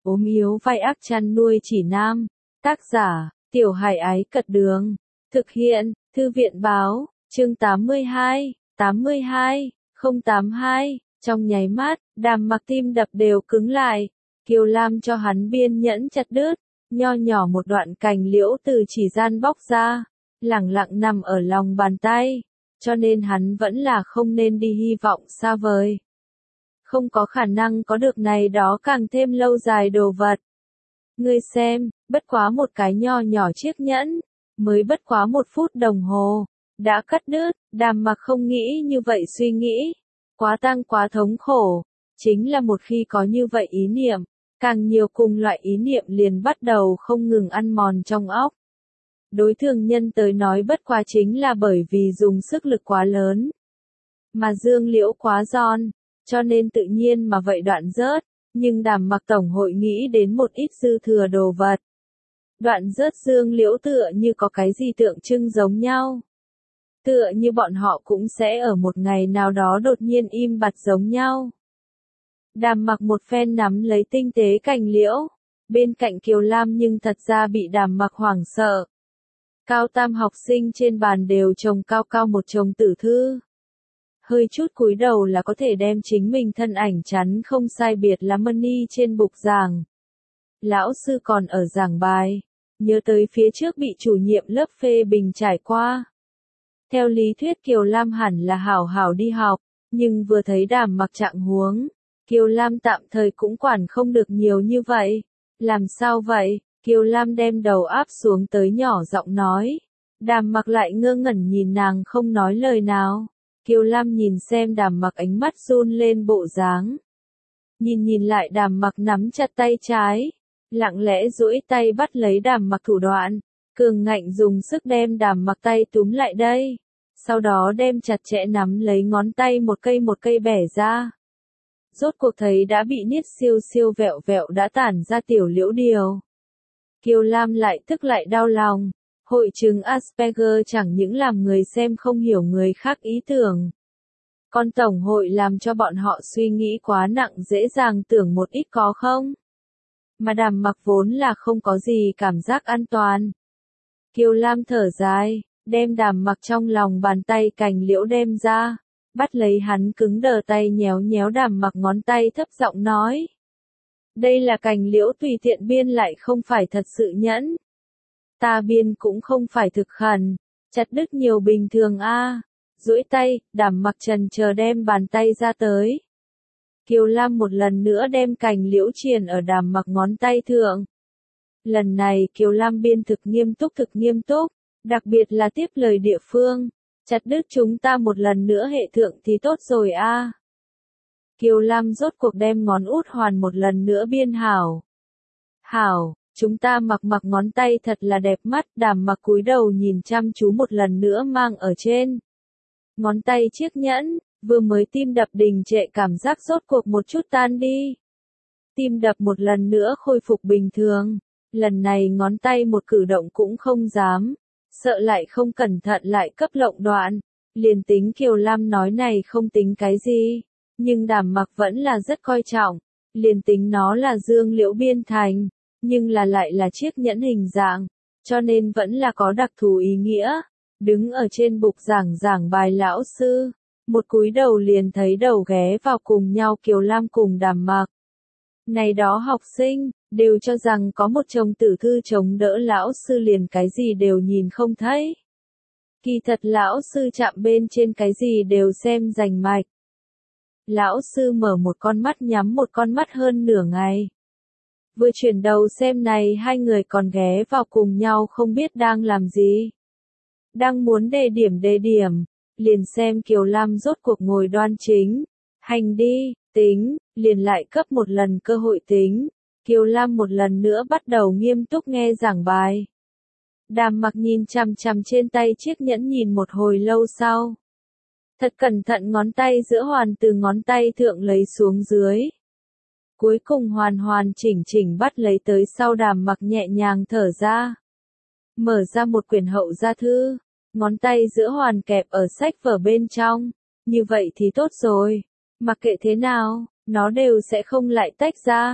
ốm yếu vai ác chăn nuôi chỉ nam. Tác giả, Tiểu Hải Ái Cật Đường. Thực hiện, Thư viện Báo, chương 82, 082. Trong nháy mắt, Đàm Mặc tim đập đều cứng lại. Kiều Lam cho hắn biên nhẫn chặt đứt, nho nhỏ một đoạn cành liễu từ chỉ gian bóc ra, lẳng lặng nằm ở lòng bàn tay, cho nên hắn vẫn là không nên đi hy vọng xa vời. Không có khả năng có được này đó càng thêm lâu dài đồ vật. Ngươi xem, bất quá một cái nho nhỏ chiếc nhẫn, mới bất quá 1 phút đồng hồ, đã cắt đứt. Đàm Mặc không nghĩ như vậy suy nghĩ, quá tang quá thống khổ, chính là một khi có như vậy ý niệm, càng nhiều cùng loại ý niệm liền bắt đầu không ngừng ăn mòn trong óc. Đối thường nhân tới nói bất quá chính là bởi vì dùng sức lực quá lớn, mà dương liễu quá giòn, cho nên tự nhiên mà vậy đoạn rớt, nhưng Đàm Mặc tổng hội nghĩ đến một ít dư thừa đồ vật. Đoạn rớt dương liễu tựa như có cái gì tượng trưng giống nhau. Tựa như bọn họ cũng sẽ ở một ngày nào đó đột nhiên im bặt giống nhau. Đàm Mặc một phen nắm lấy tinh tế cành liễu, bên cạnh Kiều Lam nhưng thật ra bị Đàm Mặc hoảng sợ. Cao tam học sinh trên bàn đều trồng cao cao một chồng tử thư. Hơi chút cúi đầu là có thể đem chính mình thân ảnh chắn không sai biệt lắm money trên bục giảng. Lão sư còn ở giảng bài, nhớ tới phía trước bị chủ nhiệm lớp phê bình trải qua. Theo lý thuyết Kiều Lam hẳn là hảo hảo đi học, nhưng vừa thấy Đàm Mặc trạng huống, Kiều Lam tạm thời cũng quản không được nhiều như vậy. Làm sao vậy? Kiều Lam đem đầu áp xuống tới nhỏ giọng nói. Đàm Mặc lại ngơ ngẩn nhìn nàng không nói lời nào. Kiều Lam nhìn xem Đàm Mặc ánh mắt run lên bộ dáng. Nhìn lại Đàm Mặc nắm chặt tay trái, lặng lẽ duỗi tay bắt lấy Đàm Mặc thủ đoạn, cường ngạnh dùng sức đem Đàm Mặc tay túm lại đây, sau đó đem chặt chẽ nắm lấy ngón tay một cây bẻ ra. Rốt cuộc thấy đã bị niết siêu siêu vẹo vẹo đã tản ra tiểu liễu điều. Kiều Lam lại tức lại đau lòng, hội chứng Asperger chẳng những làm người xem không hiểu người khác ý tưởng, còn tổng hội làm cho bọn họ suy nghĩ quá nặng dễ dàng tưởng một ít có không. Mà Đàm Mặc vốn là không có gì cảm giác an toàn. Kiều Lam thở dài, đem Đàm Mặc trong lòng bàn tay cành liễu đem ra, bắt lấy hắn cứng đờ tay nhéo nhéo Đàm Mặc ngón tay thấp giọng nói. Đây là cành liễu tùy tiện biên lại không phải thật sự nhẫn. Ta biên cũng không phải thực khẩn, chặt đứt nhiều bình thường a. Duỗi tay, Đàm Mặc chần chờ đem bàn tay ra tới. Kiều Lam một lần nữa đem cành liễu triền ở Đàm Mặc ngón tay thượng. Lần này Kiều Lam biên thực nghiêm túc, đặc biệt là tiếp lời địa phương. Chặt đứt chúng ta một lần nữa hệ thượng thì tốt rồi a. Kiều Lam rốt cuộc đem ngón út hoàn một lần nữa biên hảo. Hảo, chúng ta mặc ngón tay thật là đẹp mắt. Đàm Mặc cúi đầu nhìn chăm chú một lần nữa mang ở trên ngón tay chiếc nhẫn, vừa mới tim đập đình trệ cảm giác rốt cuộc một chút tan đi. Tim đập một lần nữa khôi phục bình thường, lần này ngón tay một cử động cũng không dám, sợ lại không cẩn thận lại cấp lộng đoạn. Liền tính Kiều Lam nói này không tính cái gì, nhưng Đàm Mặc vẫn là rất coi trọng. Liền tính nó là dương liễu biên thành, nhưng lại là chiếc nhẫn hình dạng, cho nên vẫn là có đặc thù ý nghĩa. Đứng ở trên bục giảng bài lão sư, một cúi đầu liền thấy đầu ghé vào cùng nhau Kiều Lam cùng Đàm Mặc. Này đó học sinh, đều cho rằng có một chồng tử thư chống đỡ lão sư liền cái gì đều nhìn không thấy. Kỳ thật lão sư chạm bên trên cái gì đều xem rành mạch. Lão sư mở một con mắt nhắm một con mắt hơn nửa ngày. Vừa chuyển đầu xem này hai người còn ghé vào cùng nhau không biết đang làm gì. Đang muốn đề điểm, liền xem Kiều Lam rốt cuộc ngồi đoan chính. Hành đi, tính, liền lại cấp một lần cơ hội tính. Kiều Lam một lần nữa bắt đầu nghiêm túc nghe giảng bài. Đàm Mặc nhìn chằm chằm trên tay chiếc nhẫn nhìn một hồi lâu sau. Thật cẩn thận ngón tay giữa hoàn từ ngón tay thượng lấy xuống dưới. Cuối cùng hoàn chỉnh bắt lấy tới sau Đàm Mặc nhẹ nhàng thở ra. Mở ra một quyển hậu gia thư, ngón tay giữa hoàn kẹp ở sách vở bên trong. Như vậy thì tốt rồi, mặc kệ thế nào, nó đều sẽ không lại tách ra.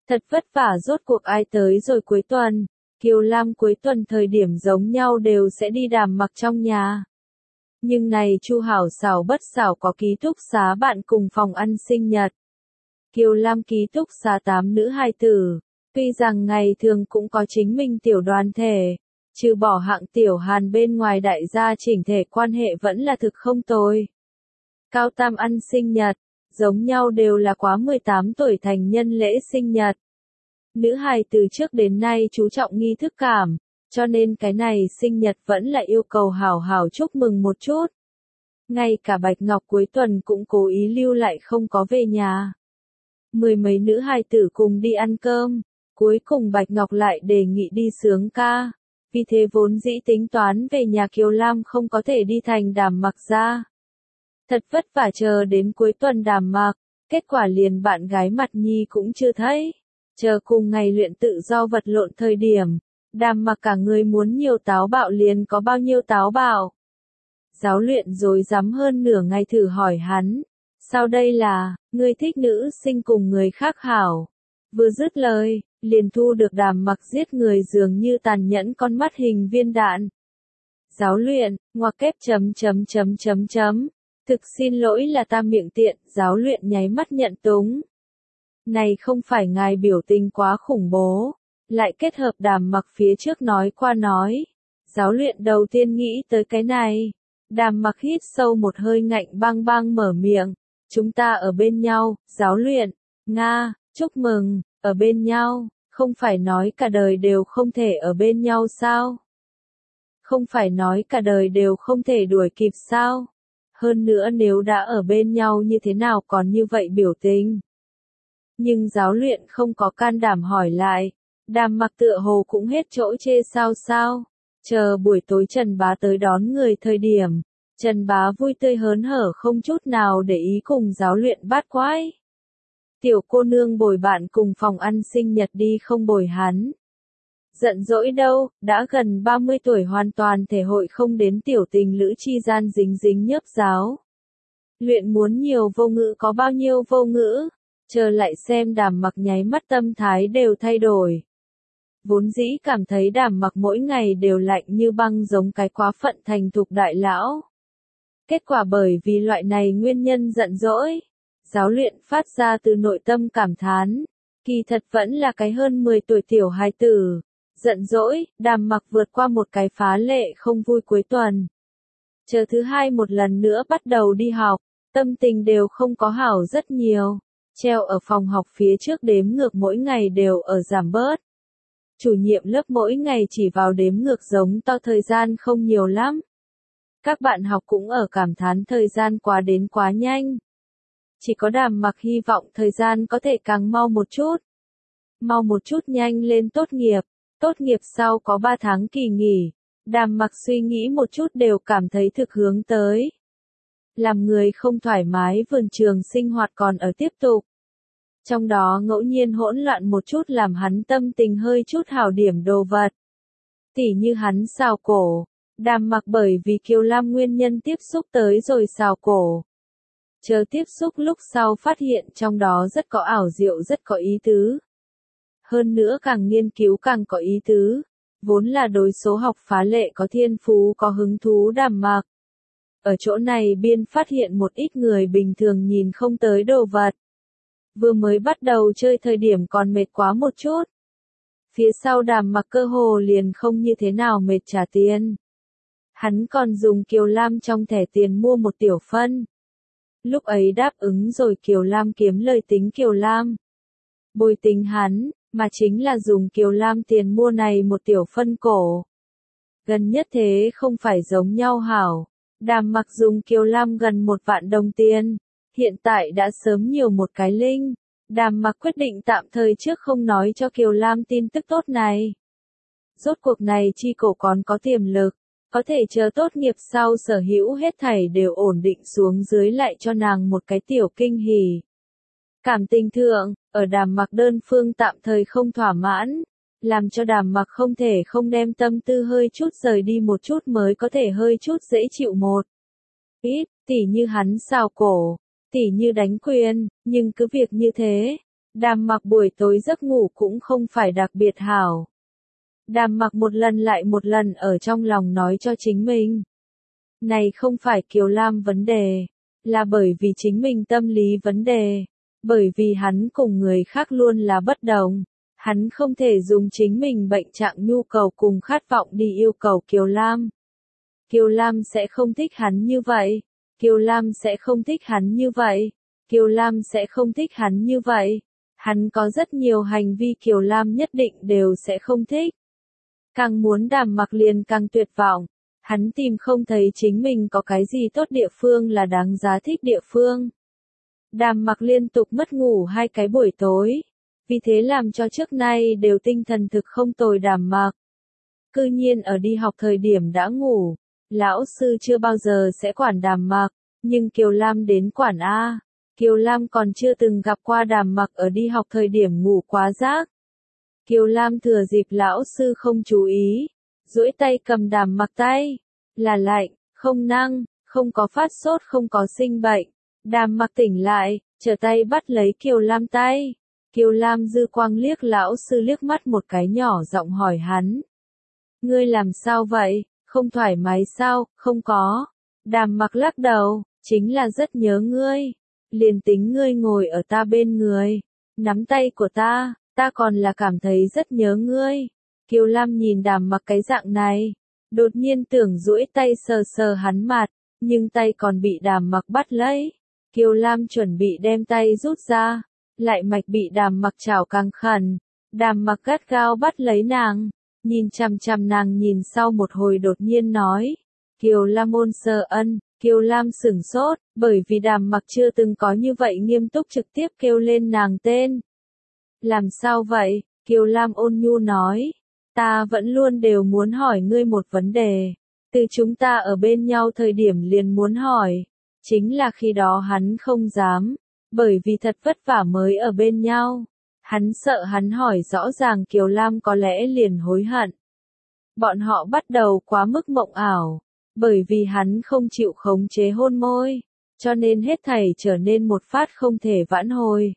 Thật vất vả rốt cuộc ai tới rồi cuối tuần. Kiều Lam cuối tuần thời điểm giống nhau đều sẽ đi Đàm Mặc trong nhà. Nhưng này Chu hảo xảo bất xảo có ký túc xá bạn cùng phòng ăn sinh nhật. Kiều Lam ký túc xá 8 nữ hài tử. Tuy rằng ngày thường cũng có chính mình tiểu đoàn thể. Trừ bỏ hạng tiểu Hàn bên ngoài đại gia chỉnh thể quan hệ vẫn là thực không tồi. Cao tam ăn sinh nhật. Giống nhau đều là quá 18 tuổi thành nhân lễ sinh nhật. Nữ hài từ trước đến nay chú trọng nghi thức cảm, cho nên cái này sinh nhật vẫn là yêu cầu hảo hảo chúc mừng một chút. Ngay cả Bạch Ngọc cuối tuần cũng cố ý lưu lại không có về nhà. Mười mấy nữ hài tử cùng đi ăn cơm, cuối cùng Bạch Ngọc lại đề nghị đi sướng ca. Vì thế vốn dĩ tính toán về nhà Kiều Lam không có thể đi thành Đàm Mặc ra. Thật vất vả chờ đến cuối tuần Đàm Mặc, kết quả liền bạn gái Mặt Nhi cũng chưa thấy. Chờ cùng ngày luyện tự do vật lộn thời điểm, Đàm Mặc cả người muốn nhiều táo bạo liền có bao nhiêu táo bạo. Giáo luyện rồi dám hơn nửa ngày thử hỏi hắn, sao đây là, ngươi thích nữ sinh cùng người khác hảo. Vừa dứt lời, liền thu được Đàm Mặc giết người dường như tàn nhẫn con mắt hình viên đạn. Giáo luyện, ngoặc kép chấm. Thực xin lỗi là ta miệng tiện, giáo luyện nháy mắt nhận túng. Này không phải ngài biểu tình quá khủng bố, lại kết hợp Đàm Mặc phía trước nói qua nói. Giáo luyện đầu tiên nghĩ tới cái này. Đàm Mặc hít sâu một hơi ngạnh băng băng mở miệng. Chúng ta ở bên nhau, giáo luyện, Nga, chúc mừng, ở bên nhau, không phải nói cả đời đều không thể ở bên nhau sao? Không phải nói cả đời đều không thể đuổi kịp sao? Hơn nữa nếu đã ở bên nhau như thế nào còn như vậy biểu tình? Nhưng giáo luyện không có can đảm hỏi lại. Đàm Mặc tựa hồ cũng hết chỗ chê sao. Chờ buổi tối Trần Bá tới đón người thời điểm. Trần Bá vui tươi hớn hở không chút nào để ý cùng giáo luyện bát quái. Tiểu cô nương bồi bạn cùng phòng ăn sinh nhật đi không bồi hắn. Giận dỗi đâu, đã gần 30 tuổi hoàn toàn thể hội không đến tiểu tình lữ chi gian dính nhớp giáo. Luyện muốn nhiều vô ngữ có bao nhiêu vô ngữ, chờ lại xem Đàm Mặc nháy mắt tâm thái đều thay đổi. Vốn dĩ cảm thấy Đàm Mặc mỗi ngày đều lạnh như băng giống cái quá phận thành thục đại lão. Kết quả bởi vì loại này nguyên nhân giận dỗi, giáo luyện phát ra từ nội tâm cảm thán, kỳ thật vẫn là cái hơn 10 tuổi tiểu hài tử. Giận dỗi, Đàm Mặc vượt qua một cái phá lệ không vui cuối tuần. Chờ thứ hai một lần nữa bắt đầu đi học, tâm tình đều không có hảo rất nhiều. Treo ở phòng học phía trước đếm ngược mỗi ngày đều ở giảm bớt. Chủ nhiệm lớp mỗi ngày chỉ vào đếm ngược giống to thời gian không nhiều lắm. Các bạn học cũng ở cảm thán thời gian quá đến quá nhanh. Chỉ có Đàm Mặc hy vọng thời gian có thể càng mau một chút. Mau một chút nhanh lên tốt nghiệp. Tốt nghiệp sau có 3 tháng kỳ nghỉ. Đàm Mặc suy nghĩ một chút đều cảm thấy thực hướng tới. Làm người không thoải mái vườn trường sinh hoạt còn ở tiếp tục. Trong đó ngẫu nhiên hỗn loạn một chút làm hắn tâm tình hơi chút hảo điểm đồ vật. Tỉ như hắn xào cổ. Đàm Mặc bởi vì Kiều Lam nguyên nhân tiếp xúc tới rồi xào cổ. Chờ tiếp xúc lúc sau phát hiện trong đó rất có ảo diệu rất có ý tứ. Hơn nữa càng nghiên cứu càng có ý tứ. Vốn là đối số học phá lệ có thiên phú có hứng thú Đàm Mặc. Ở chỗ này biên phát hiện một ít người bình thường nhìn không tới đồ vật. Vừa mới bắt đầu chơi thời điểm còn mệt quá một chút. Phía sau Đàm Mặc cơ hồ liền không như thế nào mệt trả tiền. Hắn còn dùng Kiều Lam trong thẻ tiền mua một tiểu phân. Lúc ấy đáp ứng rồi Kiều Lam kiếm lời tính Kiều Lam. Bồi tính hắn, mà chính là dùng Kiều Lam tiền mua này một tiểu phân cổ. Gần nhất thế không phải giống nhau hảo. Đàm Mặc dùng Kiều Lam gần 1 vạn đồng tiền. Hiện tại đã sớm nhiều một cái linh. Đàm Mặc quyết định tạm thời trước không nói cho Kiều Lam tin tức tốt này. Rốt cuộc này chi cổ còn có tiềm lực. Có thể chờ tốt nghiệp sau sở hữu hết thảy đều ổn định xuống dưới lại cho nàng một cái tiểu kinh hỉ. Cảm tình thượng, ở Đàm Mặc đơn phương tạm thời không thỏa mãn, làm cho Đàm Mặc không thể không đem tâm tư hơi chút rời đi một chút mới có thể hơi chút dễ chịu một ít, tỉ như hắn xào cổ, tỉ như đánh quyền, nhưng cứ việc như thế, Đàm Mặc buổi tối giấc ngủ cũng không phải đặc biệt hảo. Đàm Mặc một lần lại một lần ở trong lòng nói cho chính mình. Này không phải Kiều Lam vấn đề, là bởi vì chính mình tâm lý vấn đề. Bởi vì hắn cùng người khác luôn là bất đồng. Hắn không thể dùng chính mình bệnh trạng nhu cầu cùng khát vọng đi yêu cầu Kiều Lam. Kiều Lam sẽ không thích hắn như vậy. Kiều Lam sẽ không thích hắn như vậy. Kiều Lam sẽ không thích hắn như vậy. Hắn có rất nhiều hành vi Kiều Lam nhất định đều sẽ không thích. Càng muốn Đàm Mặc liền càng tuyệt vọng. Hắn tìm không thấy chính mình có cái gì tốt địa phương là đáng giá thích địa phương. Đàm Mặc liên tục mất ngủ 2 cái buổi tối. Vì thế làm cho trước nay đều tinh thần thực không tồi Đàm Mặc. Cư nhiên ở đi học thời điểm đã ngủ. Lão sư chưa bao giờ sẽ quản Đàm Mặc, nhưng Kiều Lam đến quản a. Kiều Lam còn chưa từng gặp qua Đàm Mặc ở đi học thời điểm ngủ quá giấc. Kiều Lam thừa dịp lão sư không chú ý, duỗi tay cầm Đàm Mặc tay, là lạnh, không năng, không có phát sốt, không có sinh bệnh. Đàm Mặc tỉnh lại, trở tay bắt lấy Kiều Lam tay. Kiều Lam dư quang liếc lão sư liếc mắt một cái, nhỏ giọng hỏi hắn. Ngươi làm sao vậy, không thoải mái sao? Không có. Đàm Mặc lắc đầu, chính là rất nhớ ngươi. Liền tính ngươi ngồi ở ta bên người, nắm tay của ta còn là cảm thấy rất nhớ ngươi. Kiều Lam nhìn Đàm Mặc cái dạng này, đột nhiên tưởng duỗi tay sờ sờ hắn mặt, nhưng tay còn bị Đàm Mặc bắt lấy. Kiều Lam chuẩn bị đem tay rút ra, lại mạch bị Đàm Mặc chảo càng khẩn. Đàm Mặc gắt gao bắt lấy nàng, nhìn chằm chằm nàng nhìn sau một hồi đột nhiên nói. Kiều Lam ôn sơ ân. Kiều Lam sửng sốt, bởi vì Đàm Mặc chưa từng có như vậy nghiêm túc trực tiếp kêu lên nàng tên. Làm sao vậy? Kiều Lam ôn nhu nói. Ta vẫn luôn đều muốn hỏi ngươi một vấn đề. Từ chúng ta ở bên nhau thời điểm liền muốn hỏi. Chính là khi đó hắn không dám. Bởi vì thật vất vả mới ở bên nhau. Hắn sợ hắn hỏi rõ ràng Kiều Lam có lẽ liền hối hận. Bọn họ bắt đầu quá mức mộng ảo. Bởi vì hắn không chịu khống chế hôn môi, cho nên hết thảy trở nên một phát không thể vãn hồi.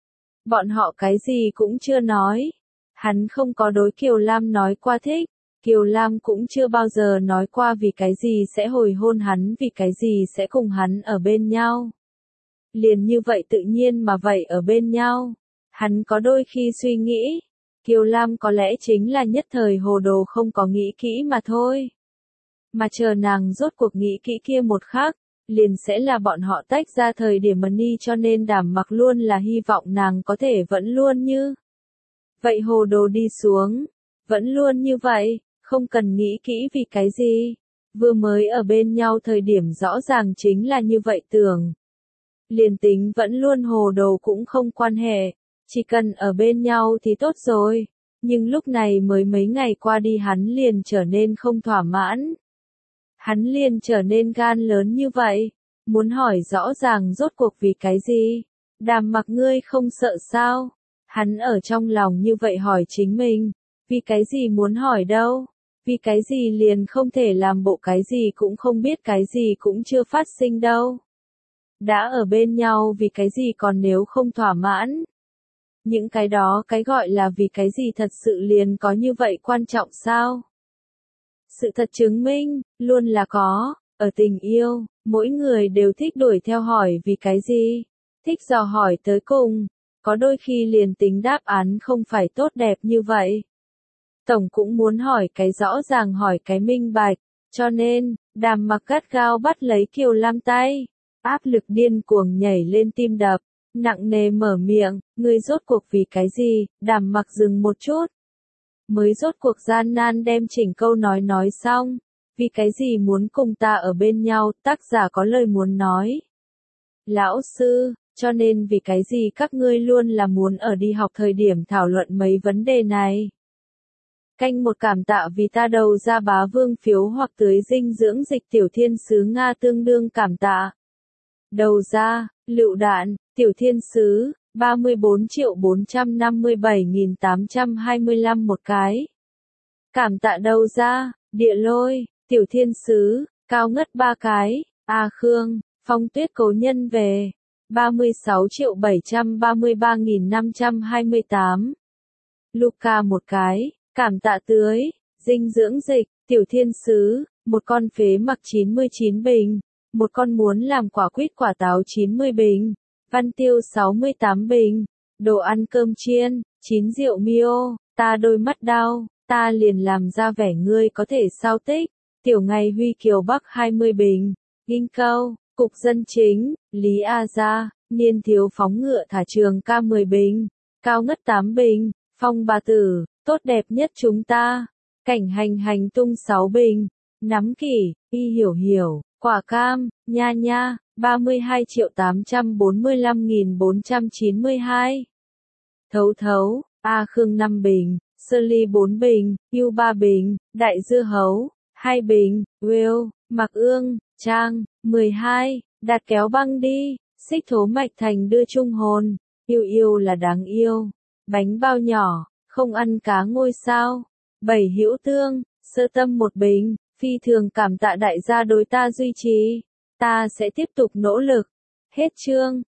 Bọn họ cái gì cũng chưa nói. Hắn không có đối Kiều Lam nói qua thích. Kiều Lam cũng chưa bao giờ nói qua vì cái gì sẽ hồi hôn hắn, vì cái gì sẽ cùng hắn ở bên nhau. Liền như vậy tự nhiên mà vậy ở bên nhau. Hắn có đôi khi suy nghĩ, Kiều Lam có lẽ chính là nhất thời hồ đồ không có nghĩ kỹ mà thôi. Mà chờ nàng rốt cuộc nghĩ kỹ kia một khắc, liền sẽ là bọn họ tách ra thời điểm Money, cho nên Đàm Mặc luôn là hy vọng nàng có thể vẫn luôn như vậy hồ đồ đi xuống, vẫn luôn như vậy, không cần nghĩ kỹ vì cái gì. Vừa mới ở bên nhau thời điểm rõ ràng chính là như vậy tưởng. Liền tính vẫn luôn hồ đồ cũng không quan hệ, chỉ cần ở bên nhau thì tốt rồi. Nhưng lúc này mới mấy ngày qua đi hắn liền trở nên không thỏa mãn. Hắn liền trở nên gan lớn như vậy, muốn hỏi rõ ràng rốt cuộc vì cái gì. Đàm Mặc ngươi không sợ sao? Hắn ở trong lòng như vậy hỏi chính mình, vì cái gì muốn hỏi đâu? Vì cái gì liền không thể làm bộ cái gì cũng không biết, cái gì cũng chưa phát sinh đâu? Đã ở bên nhau vì cái gì còn nếu không thỏa mãn? Những cái đó cái gọi là vì cái gì thật sự liền có như vậy quan trọng sao? Sự thật chứng minh, luôn là có, ở tình yêu, mỗi người đều thích đuổi theo hỏi vì cái gì, thích dò hỏi tới cùng, có đôi khi liền tính đáp án không phải tốt đẹp như vậy. Tổng cũng muốn hỏi cái rõ ràng, hỏi cái minh bạch, cho nên, Đàm Mặc gắt gao bắt lấy Kiều Lam tay, áp lực điên cuồng nhảy lên tim đập, nặng nề mở miệng, ngươi rốt cuộc vì cái gì? Đàm Mặc dừng một chút, mới rốt cuộc gian nan đem chỉnh câu nói xong. Vì cái gì muốn cùng ta ở bên nhau? Tác giả có lời muốn nói. Lão sư, cho nên vì cái gì các ngươi luôn là muốn ở đi học thời điểm thảo luận mấy vấn đề này? Canh một cảm tạ vì ta đầu ra bá vương phiếu hoặc tưới dinh dưỡng dịch tiểu thiên sứ Nga tương đương cảm tạ. Đầu ra, lựu đạn, tiểu thiên sứ, 34.457.825 một cái. Cảm tạ đầu ra, địa lôi, tiểu thiên sứ, cao ngất 3 cái, A Khương, Phong Tuyết cố nhân về. 36.733.528. Luca một cái, cảm tạ tưới, dinh dưỡng dịch, tiểu thiên sứ, một con phế mặc 99 bình, một con muốn làm quả quýt quả táo 90 bình, văn tiêu 68 bình, đồ ăn cơm chiên, 9 rượu mio, ta đôi mắt đau, ta liền làm ra vẻ ngươi có thể sao tích, tiểu ngày Huy Kiều Bắc 20 bình, Kinh Câu, Cục Dân Chính, Lý A Gia, niên thiếu phóng ngựa thả trường ca 10 bình, cao ngất 8 bình, phong bà tử, tốt đẹp nhất chúng ta, cảnh hành hành tung 6 bình, nắm kỷ, y hiểu hiểu, quả cam, nha nha, 32.845.492. Thấu thấu, A Khương 5 bình, Sơ Ly 4 bình, Yu 3 bình, Đại Dưa Hấu, 2 bình, Will, Mạc Ương, Trang, 12, Đạt kéo băng đi, Xích Thố Mạch Thành đưa chung hồn, yêu yêu là đáng yêu, bánh bao nhỏ, không ăn cá ngôi sao, 7 Hữu Tương, Sơ Tâm 1 bình, phi thường cảm tạ đại gia đối ta duy trì, ta sẽ tiếp tục nỗ lực, hết chương.